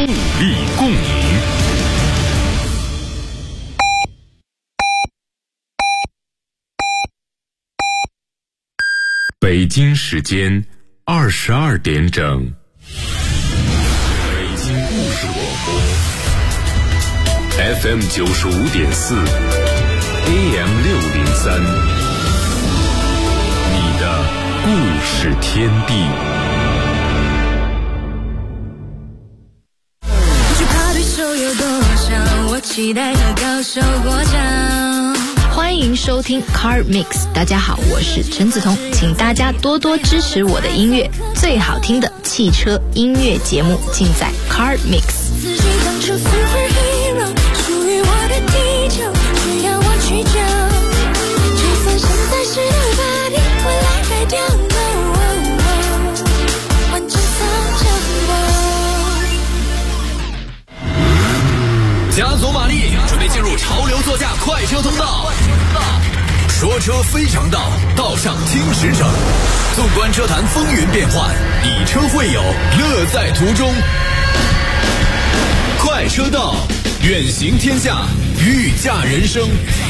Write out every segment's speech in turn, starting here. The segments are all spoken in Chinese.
力共鸣。北京时间22点整，北京故事广播 FM 95.4 AM 603，你的故事天地。 惧怕对手有多少，我期待和高手过奖。 欢迎收听 Car Mix， 大家好，我是陈梓彤，请大家多多支持我的音乐，最好听的汽车音乐节目尽在 Car Mix。 自己当成 superhero， 属于我的地球，只要我去救，就算现在是nobody，未来改掉完成方向加足马力，准备进入潮流座驾快车通道。说车非常道，道上听驰骋。纵观车坛风云变幻，以车会友，乐在途中。快车道，远行天下，御驾人生。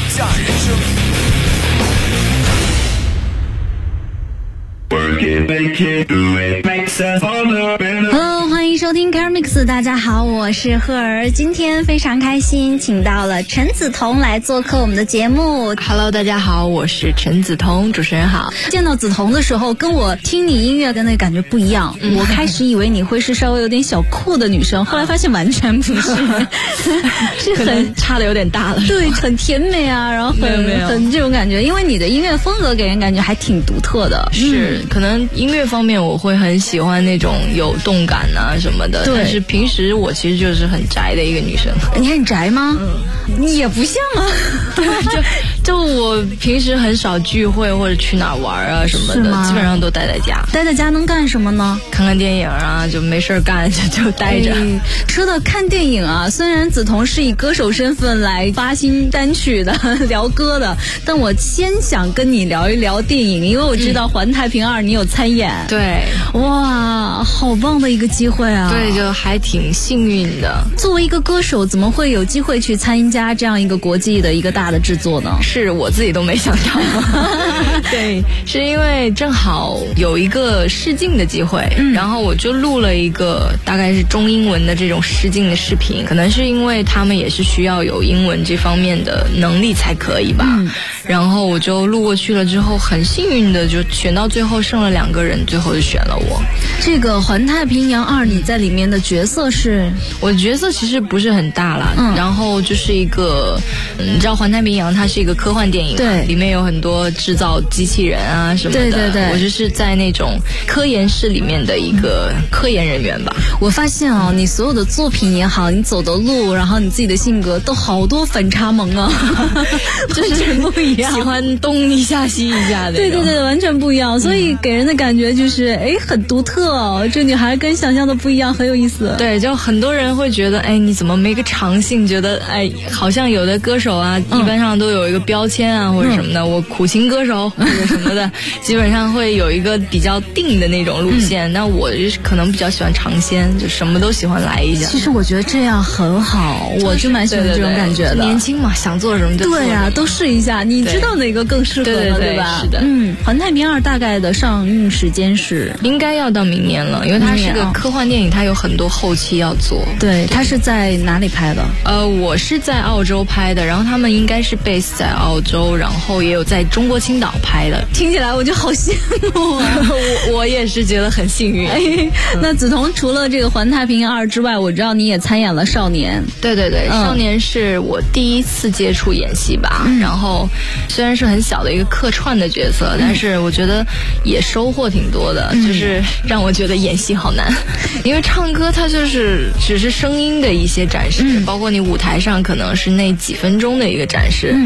Hello， 欢迎收听 Car Mix， 大家好，我是赫儿。今天非常开心，请到了陈梓彤来做客我们的节目。 Hello， 大家好，我是陈梓彤，主持人好。 见到梓彤的时候，跟我听你音乐的那感觉不一样。我开始以为你会是稍微有点小酷的女生，后来发现完全不是，是很差的有点大了。 对，很甜美啊，然后很这种感觉，因为你的音乐风格给人感觉还挺独特的。 是，可能音乐方面我会很喜欢那种有动感啊什么的，但是平时我其实就是很宅的一个女生。 你很宅吗？你也不像啊。 就我平时很少聚会或者去哪玩啊什么的，基本上都待在家。 待在家能干什么呢？ 看看电影啊，就没事干就待着。 说到看电影啊，虽然梓彤是以歌手身份来发新单曲的聊歌的，但我先想跟你聊一聊电影，因为我知道《环太平2》你有参演。 对， 哇，好棒的一个机会啊！ 对，就还挺幸运的。 作为一个歌手，怎么会有机会去参加这样一个国际的一个大的制作呢？ 是我自己都没想到。对，是因为正好有一个试镜的机会，然后我就录了一个大概是中英文的这种试镜的视频，可能是因为他们也是需要有英文这方面的能力才可以吧。然后我就录过去了之后，很幸运的就选到最后剩了2个人，最后就选了我。 这个《环太平洋2》你在里面的角色是？ 我的角色其实不是很大啦，然后就是一个你知道《环太平洋》它是一个科幻电影， 对， 里面有很多制造机器人啊什么的。对，我就是在那种科研室里面的一个科研人员吧。 我发现啊，你所有的作品也好，你走的路，然后你自己的性格都好多反差萌啊，就是不一样， 喜欢东一下西一下的。 对，完全不一样，所以给人的感觉就是很独特哦。这女孩跟想象的不一样，很有意思。 对，就很多人会觉得你怎么没个长性，觉得好像有的歌手啊一般上都有一个标签啊或者什么的，我苦情歌手或者什么的基本上会有一个比较定的那种路线。那我就是可能比较喜欢尝鲜，就什么都喜欢来一下。 其实我觉得这样很好，我就蛮喜欢这种感觉的。 年轻嘛，想做什么就做什么。 对啊，都试一下，你知道哪个更适合了，对吧？ 是的。 环太平2大概的上映时间是应该要到明年了，因为它是个科幻电影，它有很多后期要做。 对，它是在哪里拍的？ 我是在澳洲拍的，然后他们应该是 base 在澳洲，然后也有在中国青岛拍的。 听起来我就好羡慕啊！ 我也是觉得很幸运。 那梓彤除了这个《环太平洋2》之外，我知道你也参演了《少年》。 对，少年是我第一次接触演戏吧。然后虽然是很小的一个客串的角色，但是我觉得也收获挺多的，就是让我觉得演戏好难。因为唱歌它就是只是声音的一些展示，包括你舞台上可能是那几分钟的一个展示，但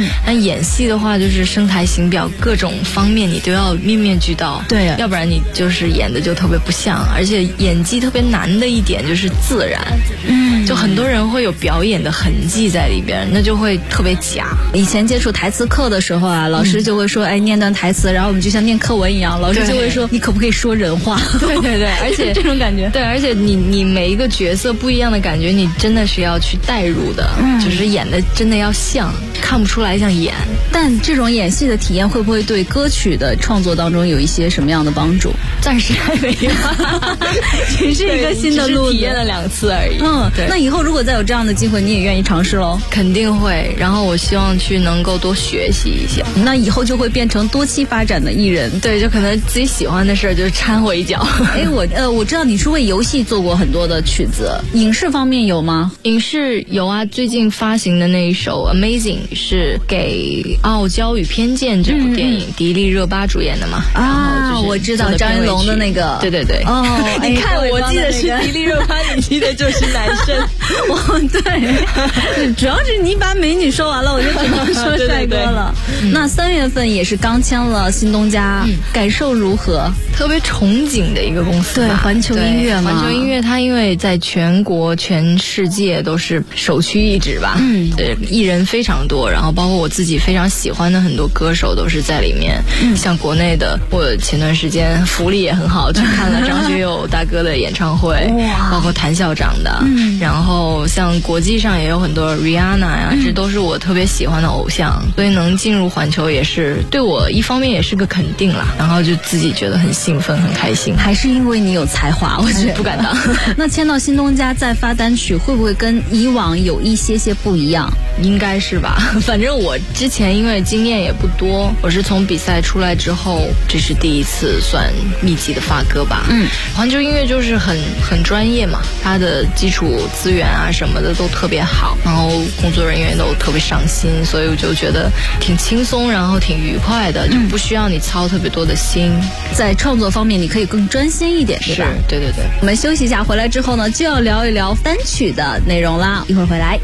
演戏的话，就是声台形表各种方面你都要面面俱到， 对， 要不然你就是演的就特别不像。而且演技特别难的一点就是自然，就很多人会有表演的痕迹在里边，那就会特别假。 以前接触台词课的时候啊，老师就会说，哎，念段台词，然后我们就像念课文一样，老师就会说，你可不可以说人话？ 对对对，而且这种感觉， 对，而且你每一个角色不一样的感觉，你真的是要去代入的，就是演的真的要像，看不出来像演。 但这种演戏的体验会不会对歌曲的创作当中有一些什么样的帮助？ 暂时还没有， 只是一个新的路子， 体验了2次而已。 对。那以后如果再有这样的机会，你也愿意尝试喽？ 肯定会。然后我希望去能够多学习一下， 那以后就会变成多期发展的艺人。 对，就可能自己喜欢的事就掺和一脚。 哎，我知道你是为游戏做过很多的曲子，影视方面有吗？ 影视有啊，最近发行的那一首 Amazing 是给《傲娇与偏见》这部电影，迪丽热巴主演的嘛。 啊，我知道张云龙的那个。 对对对。 哦， 你看我记得是迪丽热巴，你记得就是男生。 对，主要是你把美女说完了，我就只能说帅哥了。那3月份也是刚签了新东家，感受如何？ 特别憧憬的一个公司。 对，环球音乐嘛。 环球音乐它因为在全国全世界都是首屈一指吧，艺人非常多，然后包括我自己非常喜欢的很多歌手都是在里面。像国内的，我前段时间福利也很好，去看了张学友大哥的演唱会，包括谭校长的，然后像国际上也有很多 Rihanna 呀，这都是我特别喜欢的偶像，所以能进入环球也是对我一方面也是个肯定啦，然后就自己觉得很兴奋很开心。 还是因为你有才华，我觉得不敢当。 那签到新东家再发单曲，会不会跟以往有一些不一样？ 应该是吧，反正我之前因为经验也不多，我是从比赛出来之后，这是第一次算密集的发歌吧。环球音乐就是很专业嘛，它的基础资源啊什么的都特别好，然后工作人员都特别上心，所以我就觉得挺轻松，然后挺愉快的，就不需要你操特别多的心。 在创作方面你可以更专心一点，对吧？ 对对对。 我们休息一下，回来之后呢，就要聊一聊单曲的内容啦，一会儿回来。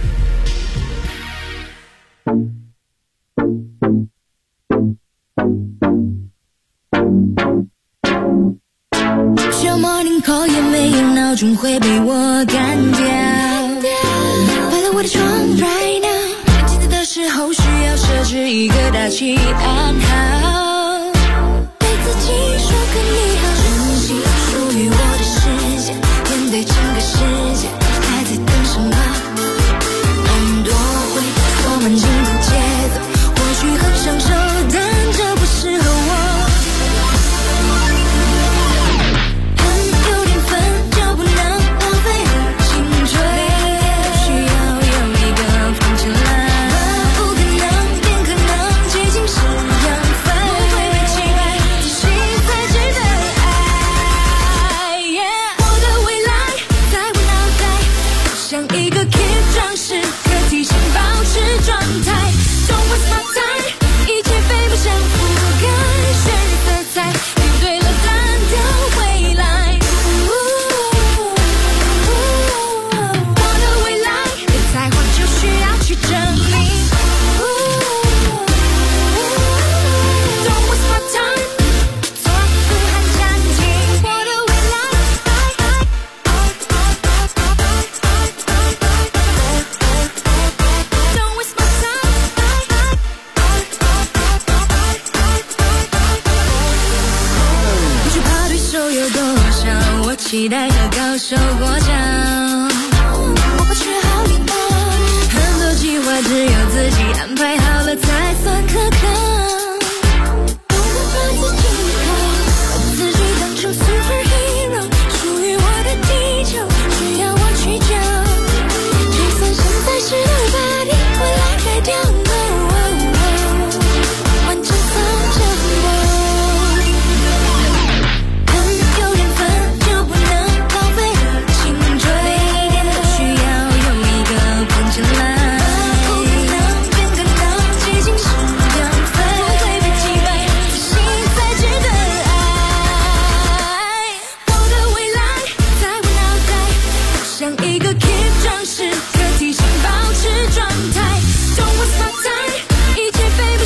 小 morning call 也没有闹钟会被我干掉，摆了我的床 right now， 记得的时候需要设置一个大气暗号，对自己说个你好，珍惜属于我的时间，面对整个世界还在等什么，很多回我们进入节奏，或许很享受，但这不适合我。期待着高手过招，我不缺好运吗？很多计划只有自己安排好了才算可靠，不能把自己靠，把自己当成 superhero， 属于我的地球需要我去救，就算现在是nobody，未来改掉完成好这我。Don't waste my time，一切飞不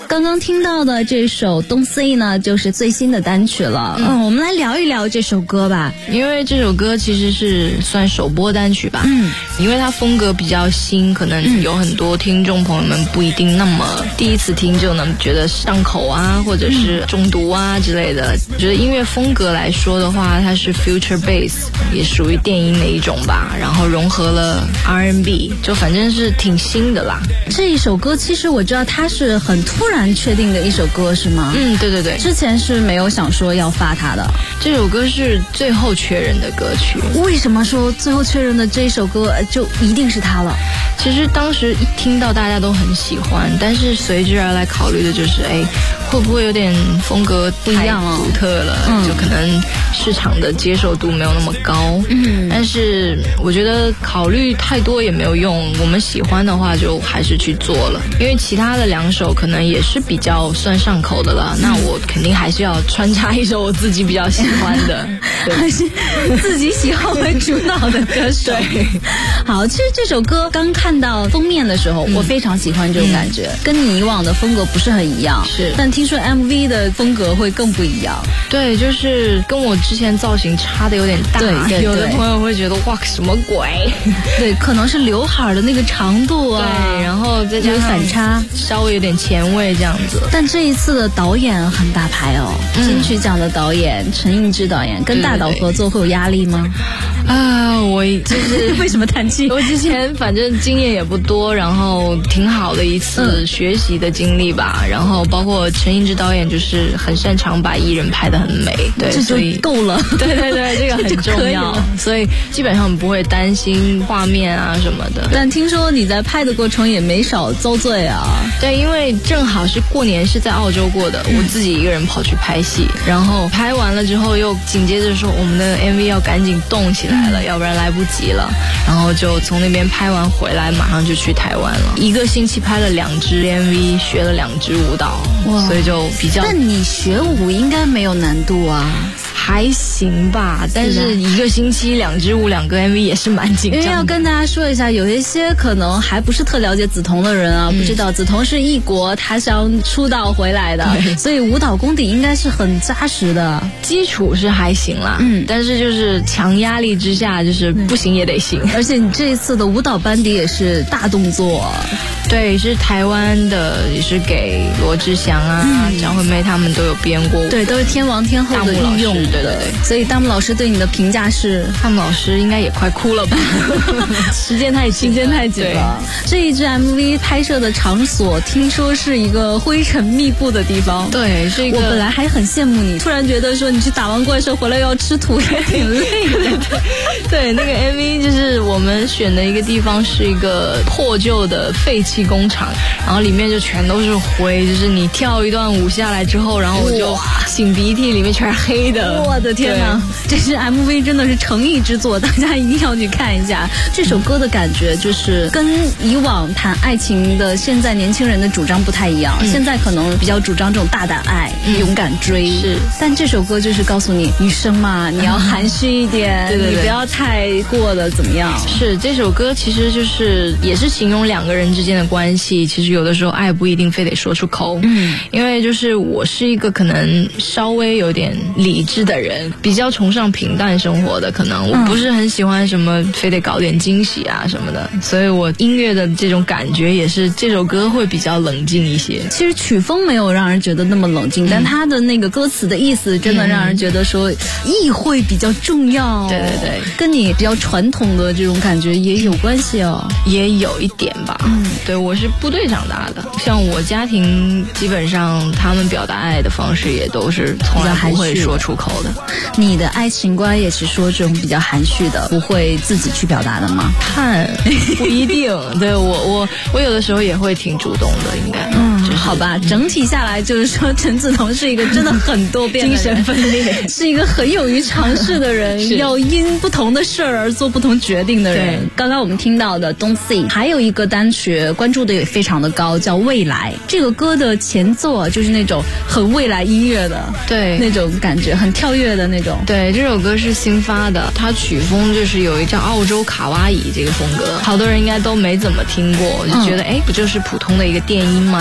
刚刚听到的这首 Don't Say 呢，就是最新的单曲了。我们来聊一聊这首歌吧。 因为这首歌其实是算首播单曲吧。因为它风格比较新，可能有很多听众朋友们不一定那么第一次听就能觉得上口啊，或者是中毒啊之类的。觉得音乐风格来说的话，它是 future bass， 也属于电音的一种吧，然后融合了 R&B， 就反正是挺新的啦。 这一首歌其实我知道它是很突然确定的一首歌是吗？ 对对对， 之前是没有想说要发它的。 这首歌是最后确认的歌曲。 为什么说最后确认的这首歌就一定是它了？ 其实当时一听到大家都很喜欢，但是随之而来考虑的就是会不会有点风格不一样独特了，就可能市场的接受度没有那么高。但是我觉得考虑太多也没有用，我们喜欢的话就还是去做了。因为其他的2首可能也是比较算上口的了，那我肯定还是要穿插一首我自己比较喜欢的， 还是自己喜好为主导的歌手。 对， 好，其实这首歌刚看到封面的时候，我非常喜欢这种感觉，跟你以往的风格不是很一样。 是， 但听说 MV 的风格会更不一样。 对，就是跟我之前造型差的有点大。 对， 有的朋友会觉得哇什么鬼？ 对，可能是刘海的那个长度啊， 对，然后再加上反差， 稍微有点前卫这样子。 但这一次的导演很大牌哦，金曲奖的导演陈映之导演，跟大导合作会有压力吗？ 我就是为什么叹气？ 我之前反正经验也不多，然后挺好的一次学习的经历吧。然后包括陈映之导演就是很擅长把艺人拍得很美，对， 这就够了。 对对对，这个很重要，所以基本上不会担心画面啊什么的。 但听说你在拍的过程也没少遭罪啊。 对，因为正好是过年是在澳洲过的，我自己一个人跑去拍戏，然后拍完了之后又紧接着说我们的 MV 要赶紧动起来了，要不然来不及了。然后就从那边拍完回来，马上就去台湾了。1个星期拍了2支 MV， 学了2支舞蹈，所以就比较。 但你学舞应该没有难度啊。 还行吧，但是1个星期2支舞2个 MV 也是蛮紧张的。 因为要跟大家说一下，有一些可能还不是特了解梓潼的人啊，不知道梓潼是异国他乡出道回来的，所以舞蹈功底应该是很扎实的， 基础是还行啦。但是就是强压力之下，就是不行也得行。 而且你这一次的舞蹈班底也是大动作。 对，是台湾的，也是给罗志祥啊、张惠妹他们都有编过舞。 对，都是天王天后的御用。 对对对， 所以大木老师对你的评价是？ 大木老师应该也快哭了吧？时间太紧了。 这一支 MV 拍摄的场所听说是一个灰尘密布的地方。 对，是一个。 我本来还很羡慕你，突然觉得说你去打完怪兽回来又要吃土，也挺累的。 对，那个 MV 就是我们选的一个地方是一个破旧的废弃工厂，然后里面就全都是灰，就是你跳一段舞下来之后，然后我就擤鼻涕，里面全是黑的。 我的天哪，这是 MV 真的是诚意之作，大家一定要去看一下。这首歌的感觉就是跟以往谈爱情的现在年轻人的主张不太一样，现在可能比较主张这种大胆爱、勇敢追，但这首歌就是告诉你，女生嘛，你要含蓄一点，对，你不要太过的怎么样。 是，这首歌其实就是也是形容2个人之间的关系，其实有的时候爱不一定非得说出口。因为就是我是一个可能稍微有点理智的人，比较崇尚平淡生活的，可能我不是很喜欢什么非得搞点惊喜啊什么的，所以我音乐的这种感觉也是这首歌会比较冷静一些。 其实曲风没有让人觉得那么冷静，但它的那个歌词的意思真的让人觉得说意会比较重要。 对对对， 跟你比较传统的这种感觉也有关系哦， 也有一点吧。对，我是部队长大的，像我家庭基本上他们表达爱的方式也都是从来不会说出口的。 你的爱情观也是说这种比较含蓄的，不会自己去表达的吗？ 看不一定。对，我有的时候也会挺主动的，应该。 好吧，整体下来就是说陈梓潼是一个真的很多变的人， 精神分裂， 是一个很勇于尝试的人，要因不同的事儿而做不同决定的人。刚刚我们听到的 Don't Say， 还有一个单曲关注的也非常的高，叫未来。这个歌的前奏就是那种很未来音乐的， 对， 那种感觉很跳跃的那种。 对，这首歌是新发的，它曲风就是有一叫澳洲卡哇伊这个风格，好多人应该都没怎么听过，就觉得不就是普通的一个电音嘛，但是听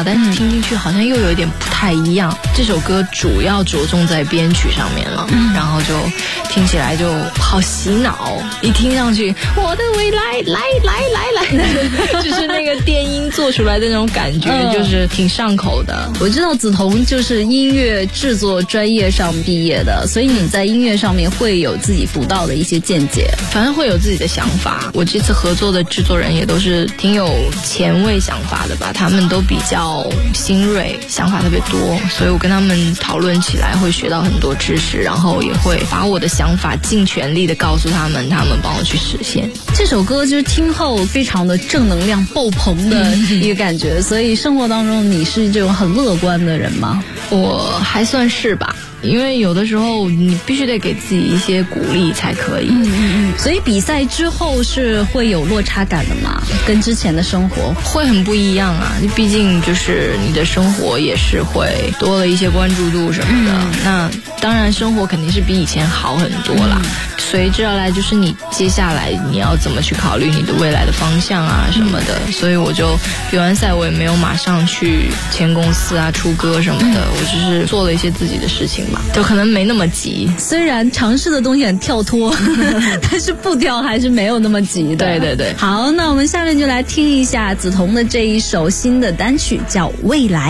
听进去好像又有一点不太一样。这首歌主要着重在编曲上面了，然后就听起来就好洗脑，一听上去我的未来来，就是那个电音做出来的那种感觉，就是挺上口的。 我知道梓潼就是音乐制作专业上毕业的，所以你在音乐上面会有自己独到的一些见解， 反正会有自己的想法。我这次合作的制作人也都是挺有前卫想法的吧，他们都比较新锐，想法特别多，所以我跟他们讨论起来会学到很多知识，然后也会把我的想法尽全力的告诉他们，他们帮我去实现。 这首歌就是听后非常的正能量爆棚的一个感觉，所以生活当中你是这种很乐观的人吗？ 我还算是吧，因为有的时候你必须得给自己一些鼓励才可以。 所以比赛之后是会有落差感的嘛？跟之前的生活会很不一样啊，毕竟就是你的生活也是会多了一些关注度什么的。那当然生活肯定是比以前好很多啦。随之而来就是你接下来你要怎么去考虑你的未来的方向啊什么的。所以我就比完赛我也没有马上去签公司啊出歌什么的，我只是做了一些自己的事情吧，就可能没那么急。 虽然尝试的东西很跳脱但是步调还是没有那么急的。 对对对。 好，那我们下面就来听一下梓潼的这一首新的单曲，叫《未来》。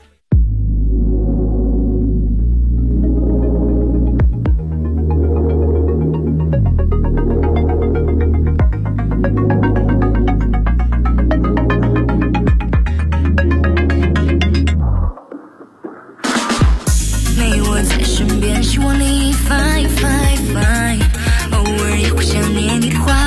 没我在身边，希望你 fine fine fine， 偶尔也会想念你的坏，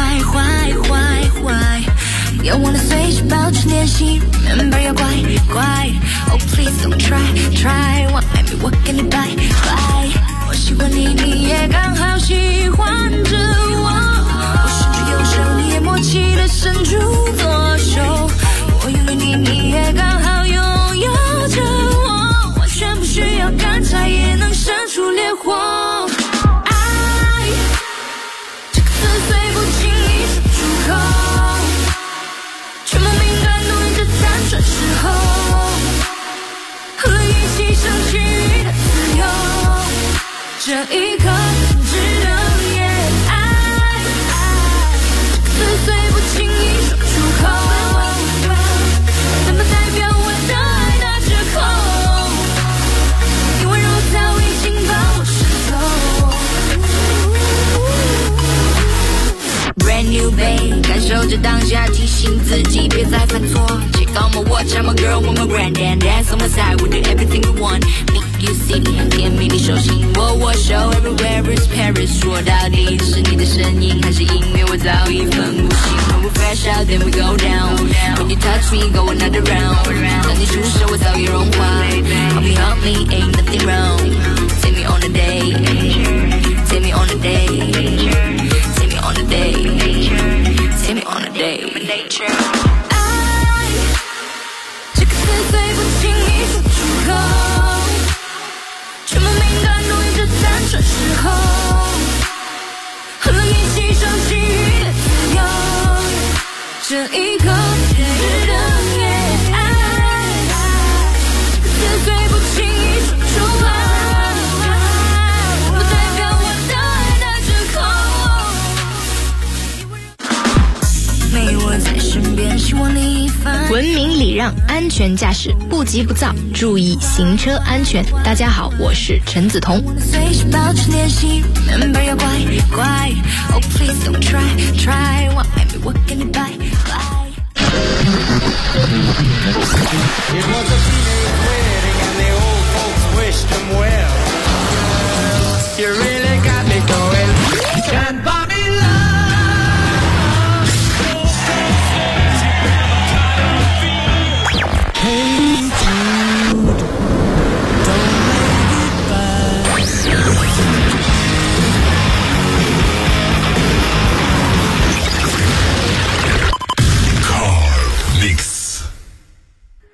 要忘了随时保持联系 ，Remember 要乖乖 ，Oh please don't try， want baby 我给你拜拜，我喜欢你，你也刚好喜欢着我，我伸出右手，你也默契的伸出左手，我拥有你，你也刚好拥有着我，完全不需要干柴也能生出烈火。爱这个字虽不轻易说出口，却莫名感动着单纯时候，和一起升起的自由，这一刻值得也爱。这个字虽不轻易说出口，怎么代表我的爱打折扣？因为如早已经把我渗透。Brand new babe， 感受着当下，提醒自己别再犯错。Check on my watch, I'm a girl with my granddad, dance on my side, we do everything we want. Make you see me， 甜蜜你手心握手 ，everywhere is Paris。说到底是你的声音还是音乐，我早已分不清。When we fresh out, then we go down. When you touch me, go another round. 当你出手，我早已融化。Help me, ain't nothing wrong. Take me on a day, take me on a day, take me on a day, take me on a day. 爱这个字虽不轻易说出口，却莫名感动着单纯时候，和一起升起的自由，这一刻值得也爱。这个字虽不轻易说出口，不代表我的爱打折扣。没我在身边，希望你文明礼让，安全驾驶，不急不躁，注意行车安全。大家好，我是陈梓潼。 随时保持联系 ，Remember 要乖乖 ，Oh please don't try， want baby 我给你拜拜。 It was a teenage wedding and the old folks wished him well. You really got me going. Can't buy me love. Hey Jude, don't make it bad. Car Mix。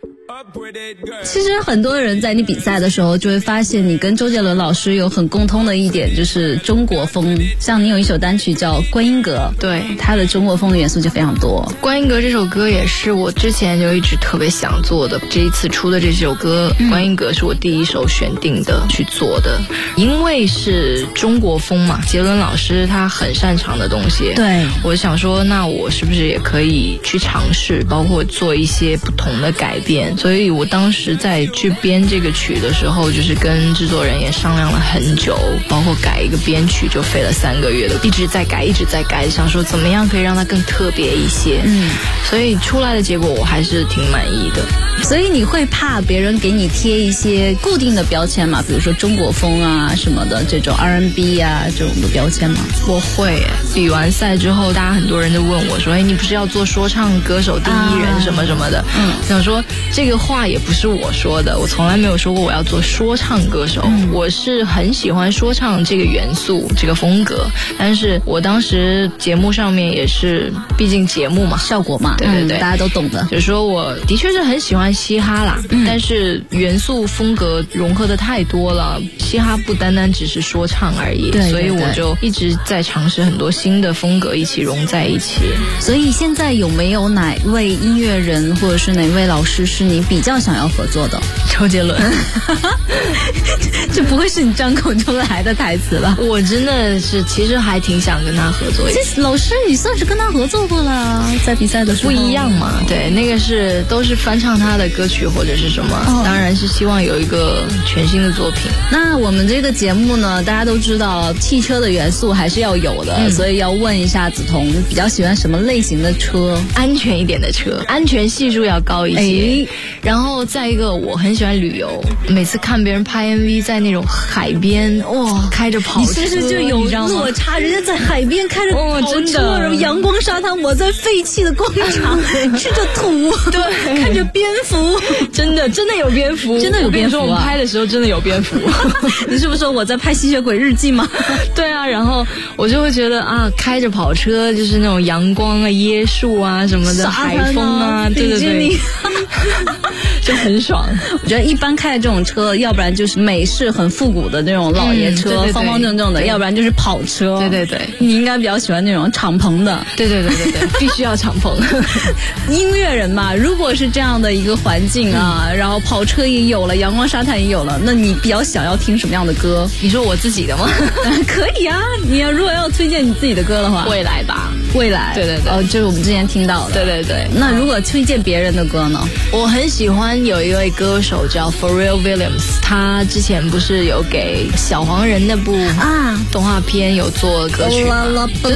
其实很多人在你比赛的时候就会发现你跟周杰伦老师有很共通的一点，就是中国风。像你有一首单曲叫《观音阁》， 对， 它的中国风的元素就非常多。 《观音阁》这首歌也是我之前就一直特别想做的，这一次出的这首歌《观音阁》是我第一首选定的去做的，因为是中国风嘛，杰伦老师他很擅长的东西， 对， 我想说那我是不是也可以去尝试，包括做一些不同的改变。所以我当时在去编这个曲的时候，就是跟制作人也商量了很久，包括改一个编曲就费了3个月的，一直在改，想说怎么样可以让它更特别一些。所以出来的结果我还是挺满意的。 所以你会怕别人给你贴一些固定的标签吗？比如说中国风啊什么的，这种 R&B 啊这种的标签吗？ 我会。比完赛之后，大家很多人都问我说：“哎，你不是要做说唱歌手第一人什么什么的？”想说这个话也不是我说的，我从来没有说过我要做说唱歌手。我是很喜欢说唱这个元素、这个风格，但是我当时节目上面也是，毕竟节目嘛， 效果嘛， 对， 大家都懂的。 就是说我的确是很喜欢嘻哈啦，但是元素风格融合的太多了，嘻哈不单单只是说唱而已， 对， 所以我就一直在尝试很多新的风格一起融在一起。 所以现在有没有哪位音乐人或者是哪位老师是你比较想要合作的？ 周杰伦。 这不会是你张口出来的台词吧？ 我真的是其实还挺想跟他合作。 这老师你算是跟他合作过了，在比赛的时候。 不一样嘛，对，那个都是翻唱他的歌曲或者是什么，当然是希望有一个全新的作品。 那我们这个节目呢，大家都知道汽车的元素还是要有的，所以要问一下梓潼比较喜欢什么类型的车？ 安全一点的车，安全系数要高一些。然后再一个，我很喜欢旅游，每次看别人拍 MV 在那种海边，开着跑车， 你是不是就有落差？人家在海边开着跑车，然后阳光沙滩，我在废弃的工厂吃着土，对，看着蝙蝠， 真的有蝙蝠， 真的有蝙蝠啊！ 我们拍的时候真的有蝙蝠。 你是不是说我在拍吸血鬼日记吗？ 对啊，然后我就会觉得啊，开着跑车就是那种阳光啊、椰树啊什么的，海风啊，对，就很爽。 我觉得一般开的这种车，要不然就是美式很复古的那种老爷车，方方正正的，要不然就是跑车。 对， 你应该比较喜欢那种敞篷的。 对，必须要敞篷。 音乐人嘛，如果是这样的一个环境啊，然后跑车也有了，阳光沙滩也有了，那你比较想要听什么样的歌？ 你说我自己的吗？ 可以啊，你如果要推荐你自己的歌的话， 未来吧。 未来， 对， 就是我们之前听到的。 对。 那如果推荐别人的歌呢？ 我很喜欢有一位歌手叫 Pharrell Williams， 他之前不是有给小黄人那部动画片有做歌曲吗？对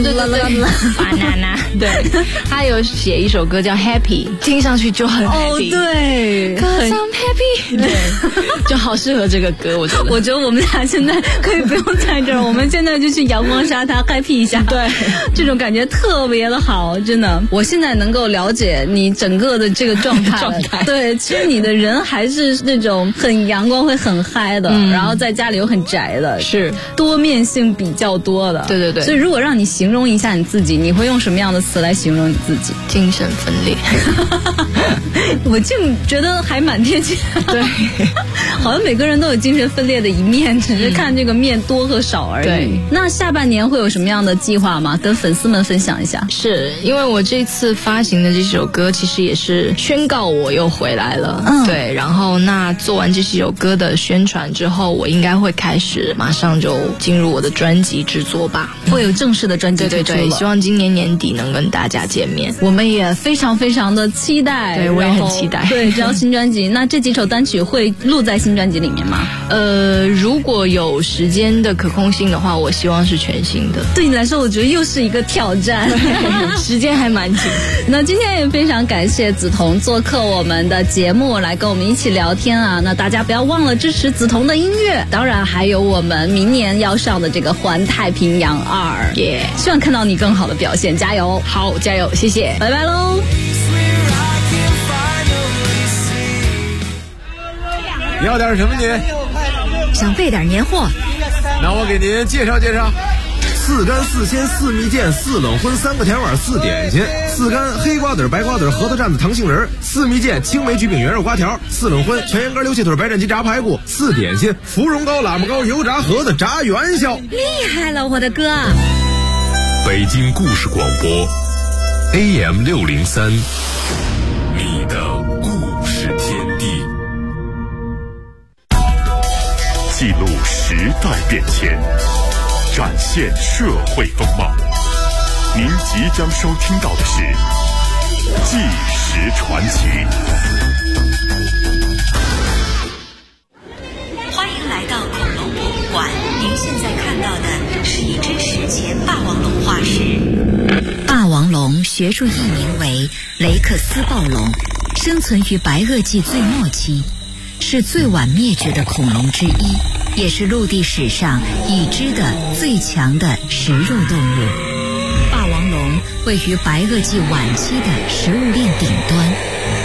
，Banana， 对，他有写一首歌叫 Happy， 听上去就很 happy， 对 ，Cause I'm happy， 对，就好适合这个歌，我觉得我们俩现在可以不用在这儿，我们现在就去阳光沙滩 happy 一下， 对， 这种感觉特别的好，真的。我现在能够了解你整个的这个状态，对，其实你的人还是那种很阳光、会很嗨的，然后在家里又很宅的， 是多面性比较多的。 对。 所以如果让你形容一下你自己，你会用什么样的词来形容你自己？ 精神分裂。 我竟觉得还蛮贴切。 对， 好像每个人都有精神分裂的一面，只是看这个面多和少而已。 对， 那下半年会有什么样的计划吗？跟粉丝们分享一下。 是因为我这次发行的这首歌，其实也是宣告我又回来了。对，然后那做完这首歌的宣传之后，我应该会开始马上就进入我的专辑制作吧， 会有正式的专辑推出了。 对，希望今年年底能跟大家见面。 我们也非常非常的期待。 对，我也很期待。 对，这张新专辑，那这几首单曲会录在新专辑里面吗？ 如果有时间的可控性的话，我希望是全新的。 对你来说，我觉得又是一个挑战。 时间还蛮紧。 那今天也非常感谢梓潼做客我们的节目，来跟我们一起聊天啊。那大家不要忘了支持梓潼的音乐，当然还有我们明年要上的这个环太平洋2，希望看到你更好的表现，加油！ 好，加油，谢谢， 拜拜喽。 你要点什么您？ 想备点年货。 那我给您介绍介绍。 4干4鲜4蜜饯4冷荤3个甜碗4点心，4干黑瓜子白瓜子核桃蘸子糖杏仁，4蜜饯青梅橘饼圆肉瓜条，4冷荤全羊肝溜气腿白斩鸡炸排骨，4点心芙蓉糕喇嘛糕油炸盒子炸元宵。 厉害了，我的哥！ 北京故事广播 AM603， 你的故事天地。 记录时代变迁，展现社会风貌。您即将收听到的是《纪实传奇》。 欢迎来到恐龙博物馆，您现在看到的是一只史前霸王龙化石。霸王龙学术译名为雷克斯暴龙，生存于白垩纪最末期，是最晚灭绝的恐龙之一，也是陆地史上已知的最强的食肉动物。霸王龙位于白垩纪晚期的食物链顶端。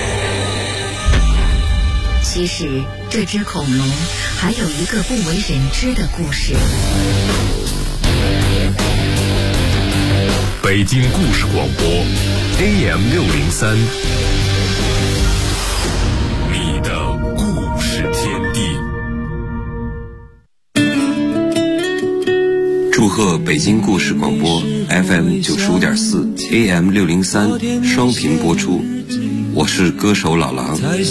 其实这只恐龙还有一个不为人知的故事。 北京故事广播 AM603， 你的故事天地。 祝贺北京故事广播 FM95.4 AM603 双频播出，我是歌手老狼。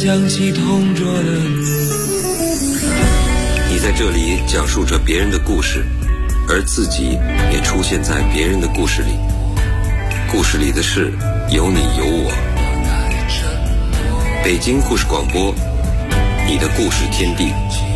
你在这里讲述着别人的故事，而自己也出现在别人的故事里，故事里的事有你有我。北京故事广播，你的故事天地。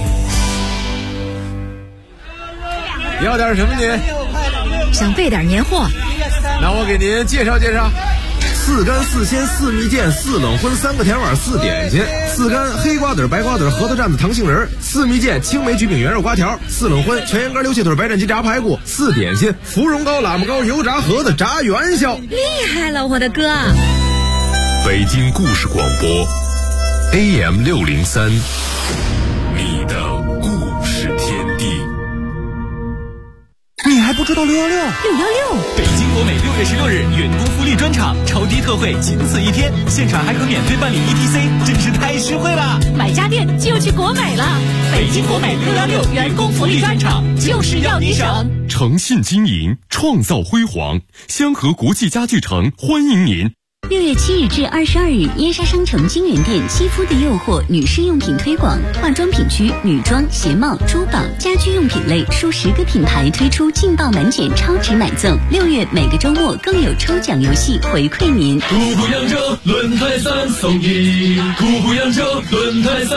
要点什么您？ 想备点年货， 那我给您介绍介绍。4干4鲜4蜜饯4冷荤3个甜碗4点心，4干黑瓜子白瓜子核桃蘸子糖杏仁，4蜜饯青梅橘饼圆肉瓜条，4冷荤全羊肝溜气腿白斩鸡炸排骨，4点心芙蓉糕喇嘛糕油炸盒子炸元宵。 厉害了，我的哥！ 北京故事广播 AM603， 你的故事天地。 你还不知道616？616， 北京国美6月16日员工福利专场，超低特惠，仅此一天，现场还可免费办理 ETC， 真是太实惠了！ 买家电就去国美了。北京国美616员工福利专场，就是要你省。 诚信经营，创造辉煌，香河国际家具城欢迎您。 6月7日至22日，燕莎商城金源店肌肤的诱惑女士用品推广，化妆品区女装、鞋帽、珠宝、家居用品类数10个品牌推出劲爆满减超值买赠。6月每个周末更有抽奖游戏回馈您。 徒步扬州轮胎3送1，徒步扬州轮胎3。